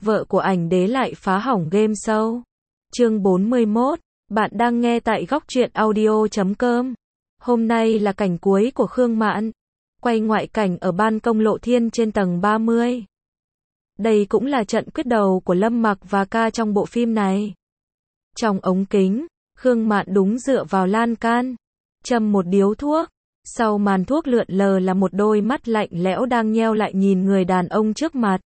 vợ của ảnh đế lại phá hỏng game show. Chương 41, bạn đang nghe tại góc truyện audio.com. Hôm nay là cảnh cuối của Khương Mạn. Quay ngoại cảnh ở ban công Lộ Thiên trên tầng 30. Đây cũng là trận quyết đầu của Lâm Mặc và Ca trong bộ phim này. Trong ống kính, Khương Mạn đúng dựa vào lan can, châm một điếu thuốc. Sau màn thuốc lượn lờ là một đôi mắt lạnh lẽo đang nheo lại nhìn người đàn ông trước mặt.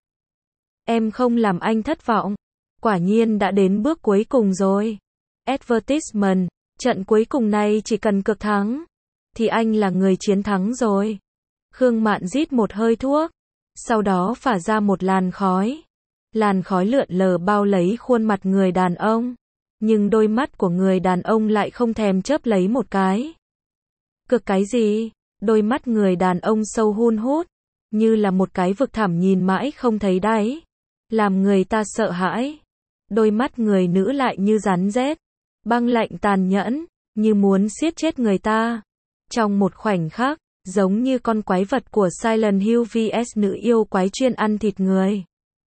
Em không làm anh thất vọng. Quả nhiên đã đến bước cuối cùng rồi. Advertisement, trận cuối cùng này chỉ cần cược thắng, thì anh là người chiến thắng rồi. Khương Mạn rít một hơi thuốc, sau đó phả ra một làn khói. Làn khói lượn lờ bao lấy khuôn mặt người đàn ông. Nhưng đôi mắt của người đàn ông lại không thèm chớp lấy một cái. Cược cái gì? Đôi mắt người đàn ông sâu hun hút, như là một cái vực thẳm nhìn mãi không thấy đáy, làm người ta sợ hãi. Đôi mắt người nữ lại như rắn rết, băng lạnh tàn nhẫn, như muốn siết chết người ta. Trong một khoảnh khắc, giống như con quái vật của Silent Hill vs nữ yêu quái chuyên ăn thịt người.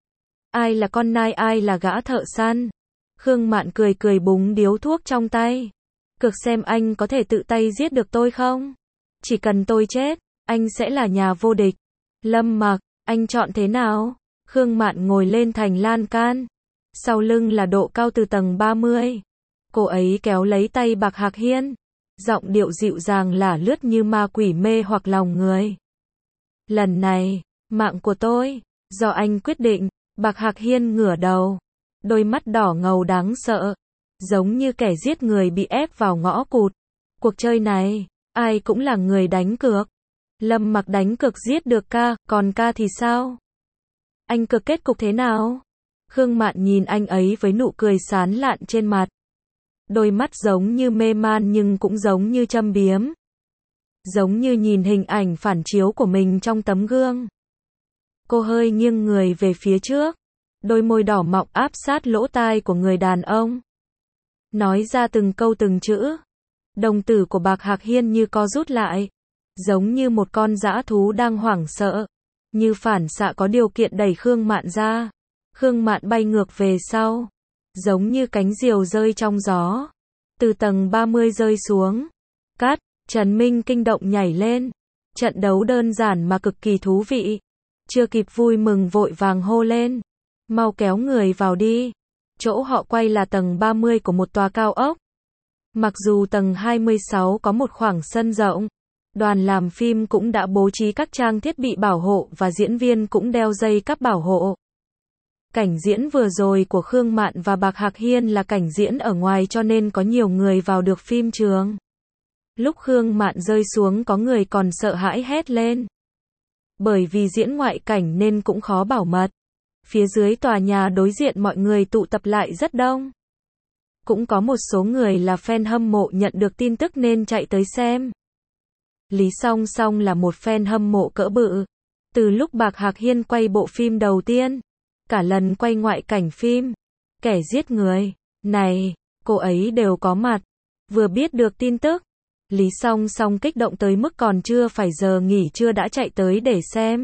Ai là con nai, ai là gã thợ săn? Khương Mạn cười cười búng điếu thuốc trong tay. Cược xem anh có thể tự tay giết được tôi không? Chỉ cần tôi chết, anh sẽ là nhà vô địch. Lâm Mặc, anh chọn thế nào? Khương Mạn ngồi lên thành lan can. Sau lưng là độ cao từ tầng 30. Cô ấy kéo lấy tay Bạc Hạc Hiên. Giọng điệu dịu dàng lả lướt như ma quỷ mê hoặc lòng người. Lần này, mạng của tôi, do anh quyết định. Bạc Hạc Hiên ngửa đầu. Đôi mắt đỏ ngầu đáng sợ, giống như kẻ giết người bị ép vào ngõ cụt. Cuộc chơi này, ai cũng là người đánh cược. Lâm Mặc đánh cược giết được Ca, còn Ca thì sao? Anh cược kết cục thế nào? Khương Mạn nhìn anh ấy với nụ cười sán lạn trên mặt. Đôi mắt giống như mê man nhưng cũng giống như châm biếm. Giống như nhìn hình ảnh phản chiếu của mình trong tấm gương. Cô hơi nghiêng người về phía trước. Đôi môi đỏ mọng áp sát lỗ tai của người đàn ông. Nói ra từng câu từng chữ. Đồng tử của Bạc Hạc Hiên như co rút lại. Giống như một con dã thú đang hoảng sợ. Như phản xạ có điều kiện đẩy Khương Mạn ra. Khương Mạn bay ngược về sau. Giống như cánh diều rơi trong gió. Từ tầng 30 rơi xuống. Cắt, Trần Minh kinh động nhảy lên. Trận đấu đơn giản mà cực kỳ thú vị. Chưa kịp vui mừng vội vàng hô lên. Mau kéo người vào đi. Chỗ họ quay là tầng 30 của một tòa cao ốc. Mặc dù tầng 26 có một khoảng sân rộng, đoàn làm phim cũng đã bố trí các trang thiết bị bảo hộ và diễn viên cũng đeo dây cáp bảo hộ. Cảnh diễn vừa rồi của Khương Mạn và Bạc Hạc Hiên là cảnh diễn ở ngoài cho nên có nhiều người vào được phim trường. Lúc Khương Mạn rơi xuống có người còn sợ hãi hét lên. Bởi vì diễn ngoại cảnh nên cũng khó bảo mật. Phía dưới tòa nhà đối diện mọi người tụ tập lại rất đông. Cũng có một số người là fan hâm mộ nhận được tin tức nên chạy tới xem. Lý Song Song là một fan hâm mộ cỡ bự. Từ lúc Bạc Hạc Hiên quay bộ phim đầu tiên, cả lần quay ngoại cảnh phim, kẻ giết người này, cô ấy đều có mặt. Vừa biết được tin tức, Lý Song Song kích động tới mức còn chưa phải giờ nghỉ trưa đã chạy tới để xem.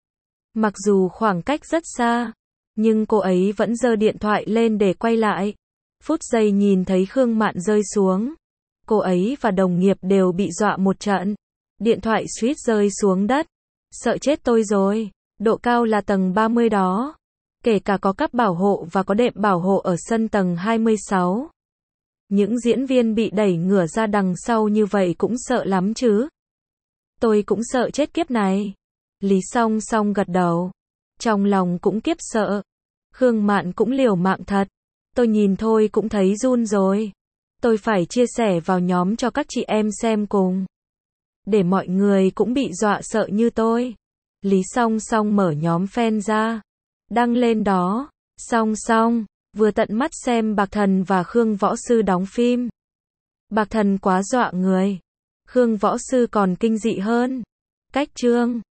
Mặc dù khoảng cách rất xa, nhưng cô ấy vẫn giơ điện thoại lên để quay lại. Phút giây nhìn thấy Khương Mạn rơi xuống, cô ấy và đồng nghiệp đều bị dọa một trận. Điện thoại suýt rơi xuống đất. Sợ chết tôi rồi. Độ cao là tầng 30 đó. Kể cả có cáp bảo hộ và có đệm bảo hộ ở sân tầng 26. Những diễn viên bị đẩy ngửa ra đằng sau như vậy cũng sợ lắm chứ. Tôi cũng sợ chết kiếp này. Lý Song Song gật đầu. Trong lòng cũng kiếp sợ. Khương Mạn cũng liều mạng thật. Tôi nhìn thôi cũng thấy run rồi. Tôi phải chia sẻ vào nhóm cho các chị em xem cùng. Để mọi người cũng bị dọa sợ như tôi. Lý Song Song mở nhóm fan ra. Đăng lên đó. Song Song vừa tận mắt xem Bạc Thần và Khương Võ Sư đóng phim. Bạc Thần quá dọa người. Khương Võ Sư còn kinh dị hơn. Cách chương